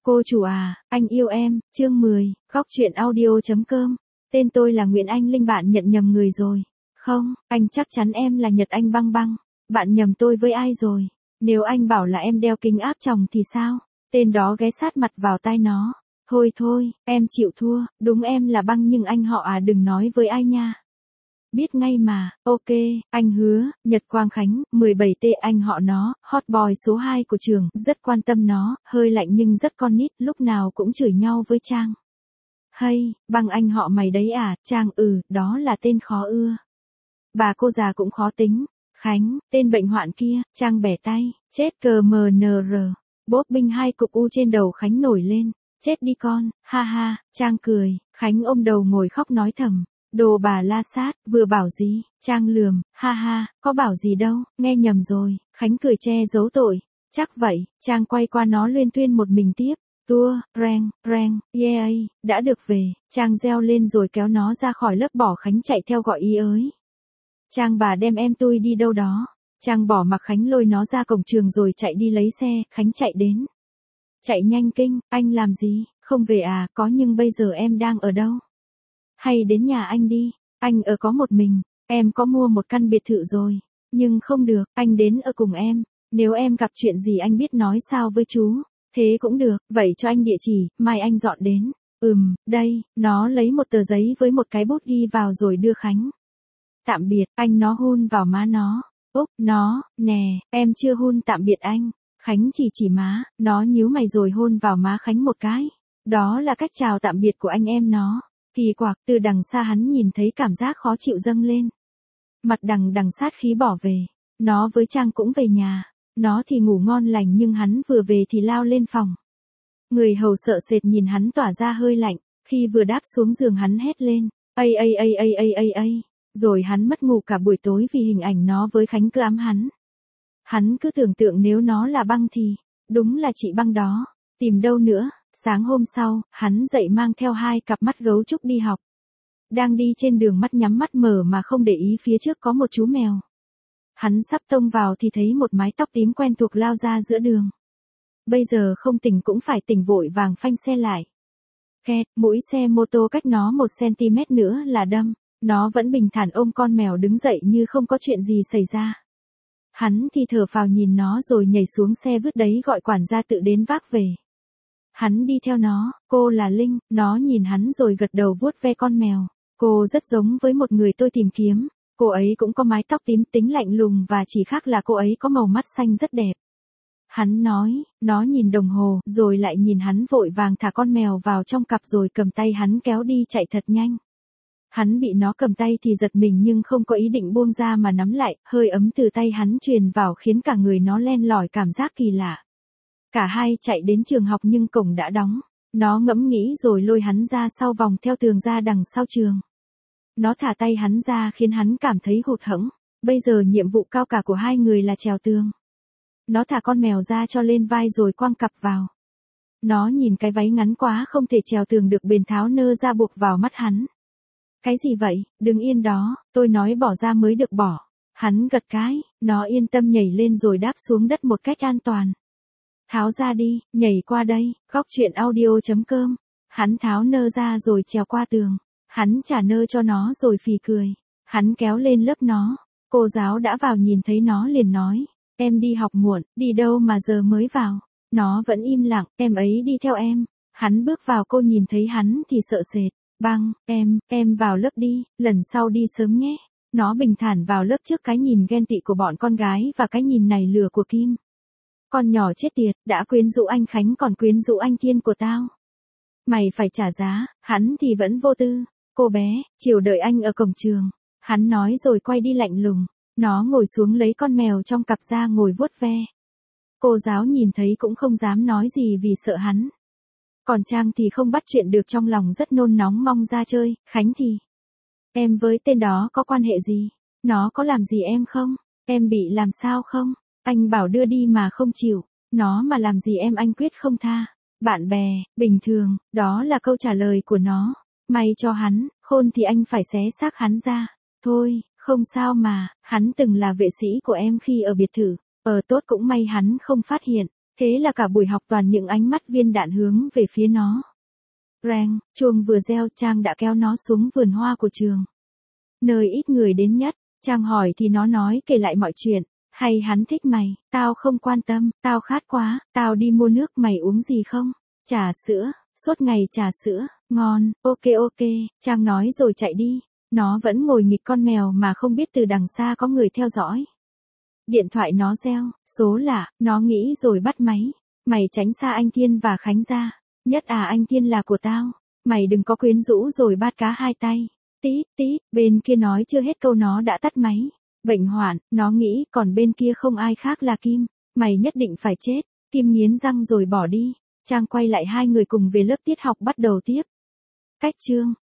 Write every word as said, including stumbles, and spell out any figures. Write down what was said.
Cô chủ à, anh yêu em, chương mười, góc truyện audio.com. Tên tôi là Nguyễn Anh Linh, bạn nhận nhầm người rồi. Không, anh chắc chắn em là Nhật Anh Băng Băng. Bạn nhầm tôi với ai rồi? Nếu anh bảo là em đeo kính áp tròng thì sao? Tên đó ghé sát mặt vào tai nó. Thôi thôi, em chịu thua, đúng em là Băng nhưng anh họ à, đừng nói với ai nha. Biết ngay mà, ok, anh hứa. Nhật Quang Khánh, mười bảy T, anh họ nó, hot boy số hai của trường, rất quan tâm nó, hơi lạnh nhưng rất con nít, lúc nào cũng chửi nhau với Trang. Hay, Băng anh họ mày đấy à? Trang: ừ, đó là tên khó ưa. Bà cô già cũng khó tính. Khánh: tên bệnh hoạn kia. Trang bẻ tay: chết cờ mờ nờ rờ. Bốp binh hai cục u trên đầu Khánh nổi lên. Chết đi con, ha ha. Trang cười. Khánh ôm đầu ngồi khóc nói thầm: đồ bà la sát, vừa bảo gì? Trang lườm: ha ha, có bảo gì đâu, nghe nhầm rồi. Khánh cười che giấu tội: chắc vậy. Trang quay qua nó luyên thuyên một mình tiếp: tua, reng, reng, yeah, đã được về. Trang reo lên rồi kéo nó ra khỏi lớp, bỏ Khánh chạy theo gọi ý ới. Trang: bà đem em tôi đi đâu đó. Trang bỏ mặc Khánh lôi nó ra cổng trường rồi chạy đi lấy xe. Khánh chạy đến. Chạy nhanh kinh: anh làm gì, không về à? Có, nhưng bây giờ em đang ở đâu? Hay đến nhà anh đi, anh ở có một mình. Em có mua một căn biệt thự rồi. Nhưng không được, anh đến ở cùng em. Nếu em gặp chuyện gì anh biết nói sao với chú. Thế cũng được, vậy cho anh địa chỉ, mai anh dọn đến. Ừm, đây. Nó lấy một tờ giấy với một cái bút ghi vào rồi đưa Khánh. Tạm biệt, anh. Nó hôn vào má nó. Úp, nó, nè, em chưa hôn tạm biệt anh. Khánh chỉ chỉ má, nó nhíu mày rồi hôn vào má Khánh một cái. Đó là cách chào tạm biệt của anh em nó. Kỳ quặc, từ đằng xa hắn nhìn thấy cảm giác khó chịu dâng lên. Mặt đằng đằng sát khí bỏ về. Nó với Trang cũng về nhà. Nó thì ngủ ngon lành nhưng hắn vừa về thì lao lên phòng. Người hầu sợ sệt nhìn hắn tỏa ra hơi lạnh. Khi vừa đáp xuống giường hắn hét lên: ây ây ây ây ây ây ây. Rồi hắn mất ngủ cả buổi tối vì hình ảnh nó với Khánh cứ ám hắn. Hắn cứ tưởng tượng nếu nó là Băng thì, đúng là chị Băng đó. Tìm đâu nữa. Sáng hôm sau, hắn dậy mang theo hai cặp mắt gấu trúc đi học. Đang đi trên đường mắt nhắm mắt mở mà không để ý phía trước có một chú mèo. Hắn sắp tông vào thì thấy một mái tóc tím quen thuộc lao ra giữa đường. Bây giờ không tỉnh cũng phải tỉnh, vội vàng phanh xe lại. Kẹt, mũi xe mô tô cách nó một xăng-ti-mét nữa là đâm. Nó vẫn bình thản ôm con mèo đứng dậy như không có chuyện gì xảy ra. Hắn thì thở phào nhìn nó rồi nhảy xuống xe vứt đấy, gọi quản gia tự đến vác về. Hắn đi theo nó. Cô là Linh. Nó nhìn hắn rồi gật đầu vuốt ve con mèo. Cô rất giống với một người tôi tìm kiếm. Cô ấy cũng có mái tóc tím, tính lạnh lùng, và chỉ khác là cô ấy có màu mắt xanh rất đẹp. Hắn nói. Nó nhìn đồng hồ rồi lại nhìn hắn, vội vàng thả con mèo vào trong cặp rồi cầm tay hắn kéo đi chạy thật nhanh. Hắn bị nó cầm tay thì giật mình nhưng không có ý định buông ra mà nắm lại, hơi ấm từ tay hắn truyền vào khiến cả người nó len lỏi cảm giác kỳ lạ. Cả hai chạy đến trường học nhưng cổng đã đóng. Nó ngẫm nghĩ rồi lôi hắn ra sau, vòng theo tường ra đằng sau trường. Nó thả tay hắn ra khiến hắn cảm thấy hụt hẫng. Bây giờ nhiệm vụ cao cả của hai người là trèo tường. Nó thả con mèo ra cho lên vai rồi quăng cặp vào. Nó nhìn cái váy ngắn quá không thể trèo tường được, bèn tháo nơ ra buộc vào mắt hắn. Cái gì vậy? Đừng yên đó, tôi nói bỏ ra mới được bỏ. Hắn gật cái. Nó yên tâm nhảy lên rồi đáp xuống đất một cách an toàn. Tháo ra đi, nhảy qua đây. Góc truyện audio.com. Hắn tháo nơ ra rồi trèo qua tường. Hắn trả nơ cho nó rồi phì cười. Hắn kéo lên lớp nó. Cô giáo đã vào nhìn thấy nó liền nói: em đi học muộn. Đi đâu mà giờ mới vào? Nó vẫn im lặng. Em ấy đi theo em. Hắn bước vào, cô nhìn thấy hắn thì sợ sệt. Băng, em, em vào lớp đi, lần sau đi sớm nhé. Nó bình thản vào lớp trước cái nhìn ghen tị của bọn con gái và cái nhìn này lừa của Kim. Con nhỏ chết tiệt, đã quyến rũ anh Khánh còn quyến rũ anh Thiên của tao. Mày phải trả giá. Hắn thì vẫn vô tư. Cô bé, chiều đợi anh ở cổng trường. Hắn nói rồi quay đi lạnh lùng. Nó ngồi xuống lấy con mèo trong cặp ra ngồi vuốt ve. Cô giáo nhìn thấy cũng không dám nói gì vì sợ hắn. Còn Trang thì không bắt chuyện được, trong lòng rất nôn nóng mong ra chơi. Khánh thì: em với tên đó có quan hệ gì? Nó có làm gì em không? Em bị làm sao không? Anh bảo đưa đi mà không chịu. Nó mà làm gì em anh quyết không tha. Bạn bè, bình thường, đó là câu trả lời của nó. May cho hắn, khôn thì anh phải xé xác hắn ra. Thôi, không sao mà, hắn từng là vệ sĩ của em khi ở biệt thự. Ờ tốt, cũng may hắn không phát hiện. Thế là cả buổi học toàn những ánh mắt viên đạn hướng về phía nó. Reng, chuông vừa reo, Trang đã kéo nó xuống vườn hoa của trường. Nơi ít người đến nhất, Trang hỏi thì nó nói kể lại mọi chuyện. Hay hắn thích mày, tao không quan tâm, tao khát quá, tao đi mua nước, mày uống gì không? Trà sữa, suốt ngày trà sữa, ngon, ok ok, Trang nói rồi chạy đi. Nó vẫn ngồi nghịch con mèo mà không biết từ đằng xa có người theo dõi. Điện thoại nó reo, số lạ, nó nghĩ rồi bắt máy. Mày tránh xa anh Thiên và Khánh ra. Nhất à, anh Thiên là của tao. Mày đừng có quyến rũ rồi bát cá hai tay. Tít tít, bên kia nói chưa hết câu nó đã tắt máy. Bệnh hoạn, nó nghĩ còn bên kia không ai khác là Kim. Mày nhất định phải chết. Kim nghiến răng rồi bỏ đi. Trang quay lại, hai người cùng về lớp, tiết học bắt đầu tiếp. Cách chương.